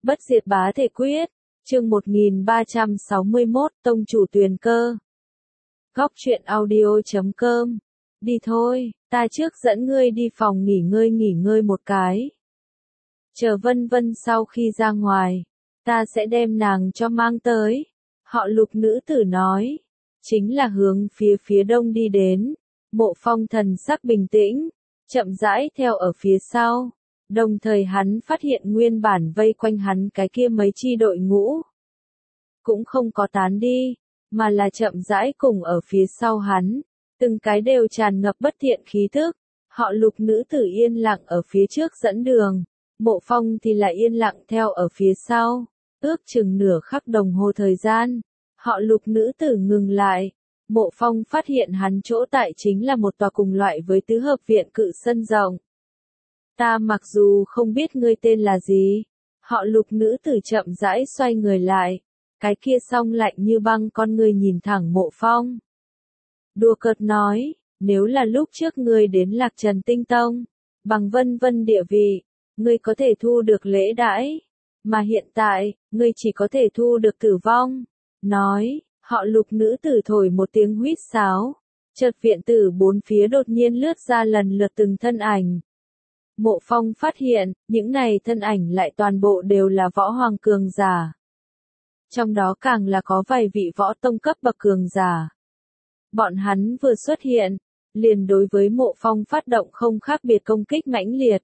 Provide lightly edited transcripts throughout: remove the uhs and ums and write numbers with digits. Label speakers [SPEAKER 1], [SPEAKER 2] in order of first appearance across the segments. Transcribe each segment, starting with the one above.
[SPEAKER 1] Bất diệt bá thể quyết, chương 1361, tông chủ Tuyền Cơ. Góc truyện audio.com. Đi thôi, ta trước dẫn ngươi đi phòng nghỉ ngơi một cái. Chờ Vân Vân sau khi ra ngoài, ta sẽ đem nàng cho mang tới. Họ Lục nữ tử nói, chính là hướng phía đông đi đến. Mộ Phong thần sắc bình tĩnh, chậm rãi theo ở phía sau. Đồng thời hắn phát hiện nguyên bản vây quanh hắn cái kia mấy chi đội ngũ cũng không có tán đi, mà là chậm rãi cùng ở phía sau hắn, từng cái đều tràn ngập bất thiện khí thức. Họ Lục nữ tử yên lặng ở phía trước dẫn đường, Mộ Phong thì lại yên lặng theo ở phía sau. Ước chừng nửa khắc đồng hồ thời gian, họ Lục nữ tử ngừng lại. Mộ Phong phát hiện hắn chỗ tại chính là một tòa cùng loại với tứ hợp viện cự sân rộng. Ta mặc dù không biết ngươi tên là gì, họ Lục nữ tử chậm rãi xoay người lại, cái kia song lạnh như băng con ngươi nhìn thẳng Mộ Phong. Đùa cợt nói, nếu là lúc trước ngươi đến Lạc Trần Tinh Tông, bằng Vân Vân địa vị, ngươi có thể thu được lễ đãi, mà hiện tại, ngươi chỉ có thể thu được tử vong. Nói, họ Lục nữ tử thổi một tiếng huýt sáo, chợt viện tử bốn phía đột nhiên lướt ra lần lượt từng thân ảnh. Mộ Phong phát hiện, những này thân ảnh lại toàn bộ đều là võ hoàng cường giả. Trong đó càng là có vài vị võ tông cấp bậc cường giả. Bọn hắn vừa xuất hiện, liền đối với Mộ Phong phát động không khác biệt công kích mãnh liệt.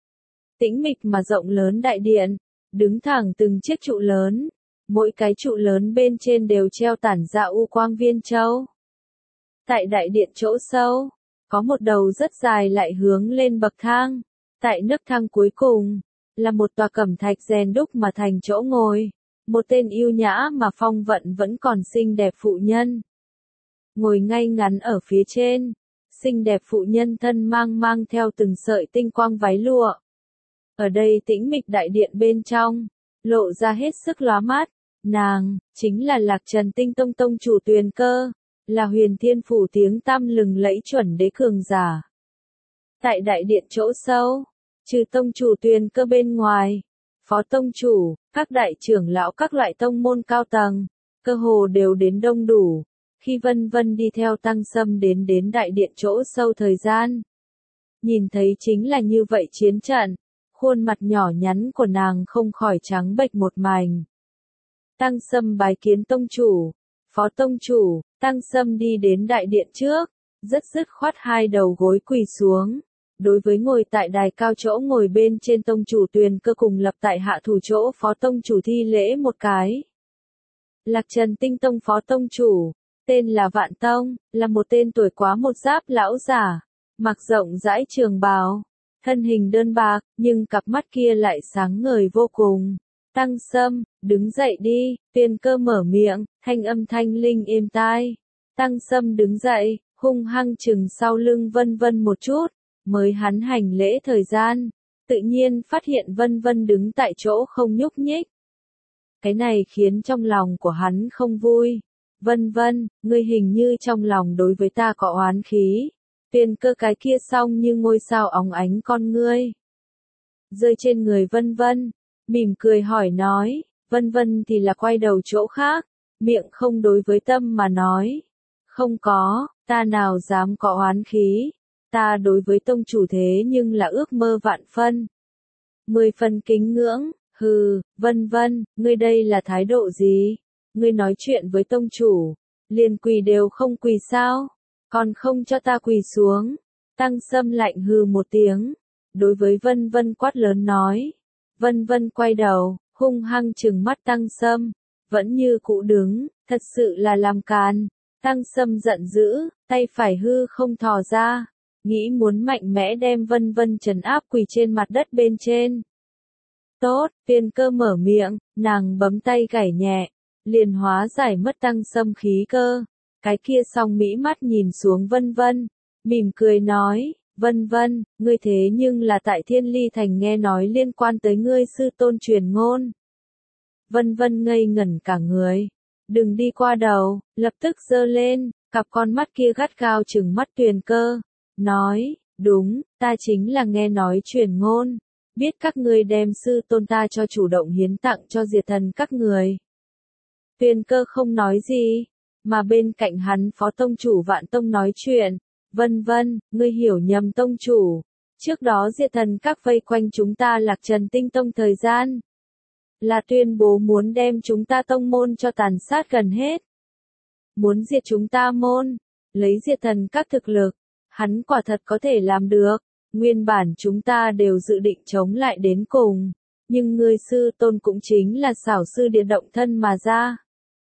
[SPEAKER 1] Tĩnh mịch mà rộng lớn đại điện, đứng thẳng từng chiếc trụ lớn, mỗi cái trụ lớn bên trên đều treo tản ra u quang viên châu. Tại đại điện chỗ sâu, có một đầu rất dài lại hướng lên bậc thang. Tại nấc thang cuối cùng, là một tòa cẩm thạch rèn đúc mà thành chỗ ngồi, một tên yêu nhã mà phong vận vẫn còn xinh đẹp phụ nhân. Ngồi ngay ngắn ở phía trên, xinh đẹp phụ nhân thân mang theo từng sợi tinh quang váy lụa. Ở đây tĩnh mịch đại điện bên trong, lộ ra hết sức lóa mắt, nàng, chính là Lạc Trần Tinh Tông tông chủ Tuyền Cơ, là Huyền Thiên Phủ tiếng tăm lừng lẫy chuẩn đế cường giả. Tại đại điện chỗ sâu, trừ tông chủ Tuyền Cơ bên ngoài, phó tông chủ, các đại trưởng lão các loại tông môn cao tầng, cơ hồ đều đến đông đủ. Khi Vân Vân đi theo Tăng Sâm đến đại điện chỗ sâu thời gian, nhìn thấy chính là như vậy chiến trận, khuôn mặt nhỏ nhắn của nàng không khỏi trắng bệch một mảnh. Tăng Sâm bái kiến tông chủ, phó tông chủ. Tăng Sâm đi đến đại điện trước, rất dứt khoát hai đầu gối quỳ xuống. Đối với ngồi tại đài cao chỗ ngồi bên trên tông chủ Tuyền Cơ cùng lập tại hạ thủ chỗ phó tông chủ thi lễ một cái. Lạc Trần Tinh Tông phó tông chủ, tên là Vạn Tông, là một tên tuổi quá một giáp lão giả, mặc rộng rãi trường bào, thân hình đơn bạc, nhưng cặp mắt kia lại sáng ngời vô cùng. Tăng Sâm, đứng dậy đi, Tuyền Cơ mở miệng, thanh âm thanh linh êm tai. Tăng Sâm đứng dậy, hung hăng chừng sau lưng Vân Vân một chút. Mới hắn hành lễ thời gian, tự nhiên phát hiện Vân Vân đứng tại chỗ không nhúc nhích. Cái này khiến trong lòng của hắn không vui. Vân Vân, ngươi hình như trong lòng đối với ta có oán khí. Tuyền Cơ cái kia song như ngôi sao óng ánh con ngươi. Rơi trên người Vân Vân, mỉm cười hỏi nói, Vân Vân thì là quay đầu chỗ khác, miệng không đối với tâm mà nói. Không có, ta nào dám có oán khí. Ta đối với tông chủ thế nhưng là ước mơ vạn phân. 10 phần kính ngưỡng, hừ, Vân Vân, ngươi đây là thái độ gì? Ngươi nói chuyện với tông chủ, liền quỳ đều không quỳ sao? Còn không cho ta quỳ xuống. Tăng Sâm lạnh hừ một tiếng, đối với Vân Vân quát lớn nói. Vân Vân quay đầu, hung hăng trừng mắt Tăng Sâm, vẫn như cũ đứng, thật sự là làm càn. Tăng Sâm giận dữ, tay phải hư không thò ra. Nghĩ muốn mạnh mẽ đem Vân Vân trấn áp quỳ trên mặt đất bên trên. Tốt, Tuyền Cơ mở miệng, nàng bấm tay gảy nhẹ, liền hóa giải mất Tăng Sâm khí cơ. Cái kia song mỹ mắt nhìn xuống Vân Vân, mỉm cười nói, Vân Vân, ngươi thế nhưng là tại Thiên Ly Thành nghe nói liên quan tới ngươi sư tôn truyền ngôn. Vân Vân ngây ngẩn cả người, đừng đi qua đầu, lập tức giơ lên, cặp con mắt kia gắt gao trừng mắt Tuyền Cơ. Nói, đúng, ta chính là nghe nói truyền ngôn, biết các ngươi đem sư tôn ta cho chủ động hiến tặng cho diệt thần các người. Tuyền Cơ không nói gì, mà bên cạnh hắn phó tông chủ Vạn Tông nói chuyện, vân vân, ngươi hiểu nhầm tông chủ. Trước đó diệt thần các vây quanh chúng ta Lạc Trần Tinh Tông thời gian, là tuyên bố muốn đem chúng ta tông môn cho tàn sát gần hết. Muốn diệt chúng ta môn, lấy diệt thần các thực lực, hắn quả thật có thể làm được. Nguyên bản chúng ta đều dự định chống lại đến cùng, nhưng ngươi sư tôn cũng chính là xảo sư địa động thân mà ra.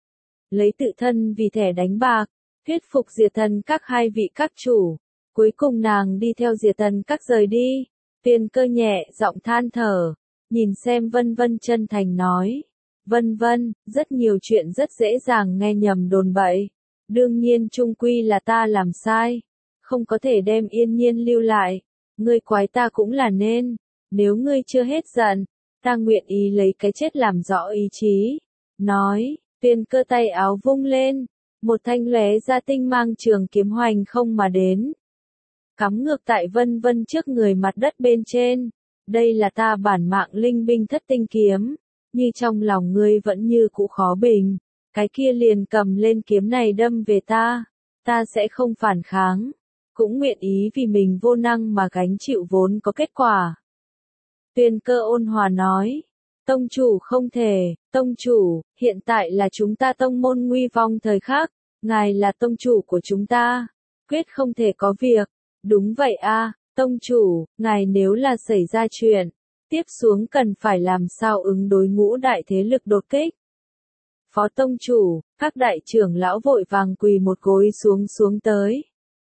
[SPEAKER 1] Lấy tự thân vì thẻ đánh bạc, thuyết phục diệt thần các hai vị các chủ. Cuối cùng nàng đi theo diệt thần các rời đi. Tuyền Cơ nhẹ giọng than thở, nhìn xem vân vân chân thành nói. Vân vân, rất nhiều chuyện rất dễ dàng nghe nhầm đồn bậy. Đương nhiên chung quy là ta làm sai. Không có thể đem Yên Nhiên lưu lại. Ngươi quái ta cũng là nên. Nếu ngươi chưa hết giận, ta nguyện ý lấy cái chết làm rõ ý chí. Nói, Tuyền Cơ tay áo vung lên. Một thanh lóe ra tinh mang trường kiếm hoành không mà đến. Cắm ngược tại vân vân trước người mặt đất bên trên. Đây là ta bản mạng linh binh thất tinh kiếm. Như trong lòng ngươi vẫn như cũ khó bình. Cái kia liền cầm lên kiếm này đâm về ta. Ta sẽ không phản kháng. Cũng nguyện ý vì mình vô năng mà gánh chịu vốn có kết quả. Tuyền Cơ ôn hòa nói. Tông chủ không thể, tông chủ, hiện tại là chúng ta tông môn nguy vong thời khắc. Ngài là tông chủ của chúng ta. Quyết không thể có việc. Đúng vậy a, tông chủ, ngài nếu là xảy ra chuyện, tiếp xuống cần phải làm sao ứng đối ngũ đại thế lực đột kích. Phó tông chủ, các đại trưởng lão vội vàng quỳ một gối xuống tới.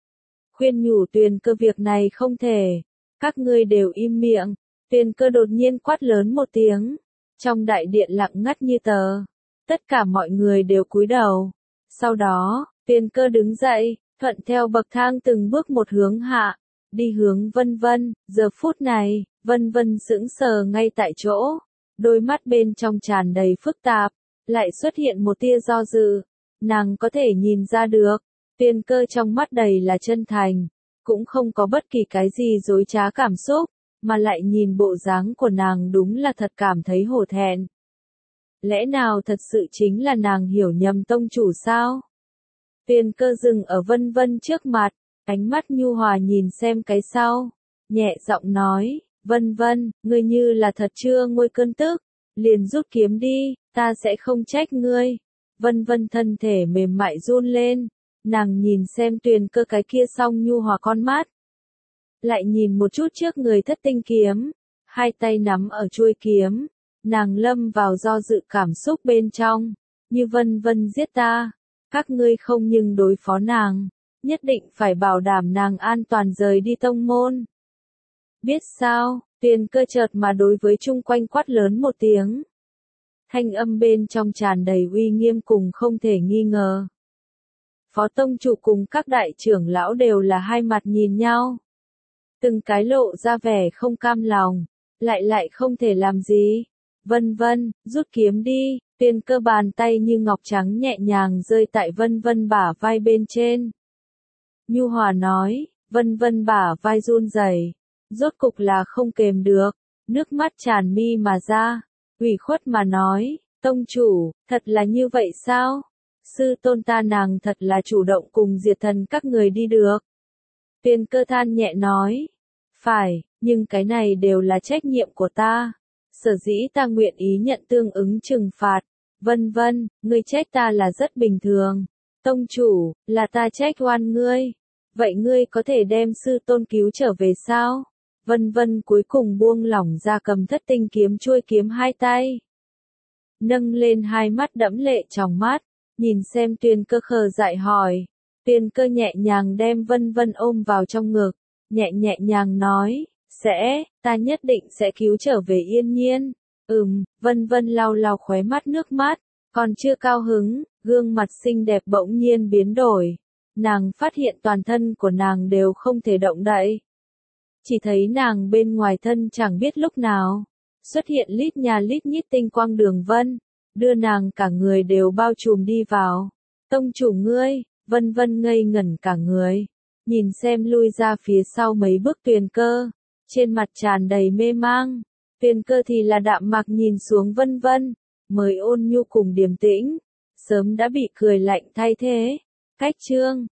[SPEAKER 1] Khuyên nhủ Tuyền Cơ việc này không thể. Các ngươi đều im miệng. Tuyền Cơ đột nhiên quát lớn một tiếng. Trong đại điện lặng ngắt như tờ. Tất cả mọi người đều cúi đầu. Sau đó, Tuyền Cơ đứng dậy, thuận theo bậc thang từng bước một hướng hạ, đi hướng vân vân. Giờ phút này, vân vân sững sờ ngay tại chỗ. Đôi mắt bên trong tràn đầy phức tạp, lại xuất hiện một tia do dự. Nàng có thể nhìn ra được, Tuyền Cơ trong mắt đầy là chân thành, cũng không có bất kỳ cái gì dối trá cảm xúc, mà lại nhìn bộ dáng của nàng đúng là thật cảm thấy hổ thẹn. Lẽ nào thật sự chính là nàng hiểu nhầm tông chủ sao? Tuyền Cơ dừng ở vân vân trước mặt, ánh mắt nhu hòa nhìn xem cái sau, nhẹ giọng nói, vân vân, ngươi như là thật chưa nguôi cơn tức, liền rút kiếm đi, ta sẽ không trách ngươi. Vân vân thân thể mềm mại run lên, nàng nhìn xem Tuyền Cơ cái kia song nhu hòa con mắt. Lại nhìn một chút trước người thất tinh kiếm, hai tay nắm ở chuôi kiếm, nàng lâm vào do dự cảm xúc bên trong, như vân vân giết ta, các ngươi không nhưng đối phó nàng, nhất định phải bảo đảm nàng an toàn rời đi tông môn. Biết sao, Tuyền Cơ chợt mà đối với chung quanh quát lớn một tiếng. Thanh âm bên trong tràn đầy uy nghiêm cùng không thể nghi ngờ. Phó tông chủ cùng các đại trưởng lão đều là hai mặt nhìn nhau. Từng cái lộ ra vẻ không cam lòng, lại không thể làm gì. Vân vân, rút kiếm đi. Tuyền Cơ bàn tay như ngọc trắng nhẹ nhàng rơi tại vân vân bả vai bên trên. Nhu hòa nói, vân vân bả vai run rẩy, rốt cục là không kềm được, nước mắt tràn mi mà ra, ủy khuất mà nói, tông chủ, thật là như vậy sao? Sư tôn ta nàng thật là chủ động cùng diệt thần các người đi được. Tuyền Cơ than nhẹ nói, phải, nhưng cái này đều là trách nhiệm của ta. Sở dĩ ta nguyện ý nhận tương ứng trừng phạt. Vân vân, ngươi trách ta là rất bình thường. Tông chủ, là ta trách oan ngươi. Vậy ngươi có thể đem sư tôn cứu trở về sao? Vân vân cuối cùng buông lỏng ra cầm thất tinh kiếm chuôi kiếm hai tay. Nâng lên hai mắt đẫm lệ trong mắt, nhìn xem Tuyền Cơ khờ dại hỏi. Tuyền Cơ nhẹ nhàng đem vân vân ôm vào trong ngực, nhẹ nhàng nói, ta nhất định sẽ cứu trở về Yên Nhiên. Vân vân lau lau khóe mắt nước mắt, còn chưa cao hứng, gương mặt xinh đẹp bỗng nhiên biến đổi. Nàng phát hiện toàn thân của nàng đều không thể động đậy. Chỉ thấy nàng bên ngoài thân chẳng biết lúc nào, xuất hiện lít nhà lít nhít tinh quang đường vân, đưa nàng cả người đều bao trùm đi vào. Tông chủ ngươi, vân vân ngây ngẩn cả người, nhìn xem lui ra phía sau mấy bước Tuyền Cơ, trên mặt tràn đầy mê mang. Tuyền Cơ thì là đạm mạc nhìn xuống Vân Vân, mới ôn nhu cùng điềm tĩnh, sớm đã bị cười lạnh thay thế. Cách chương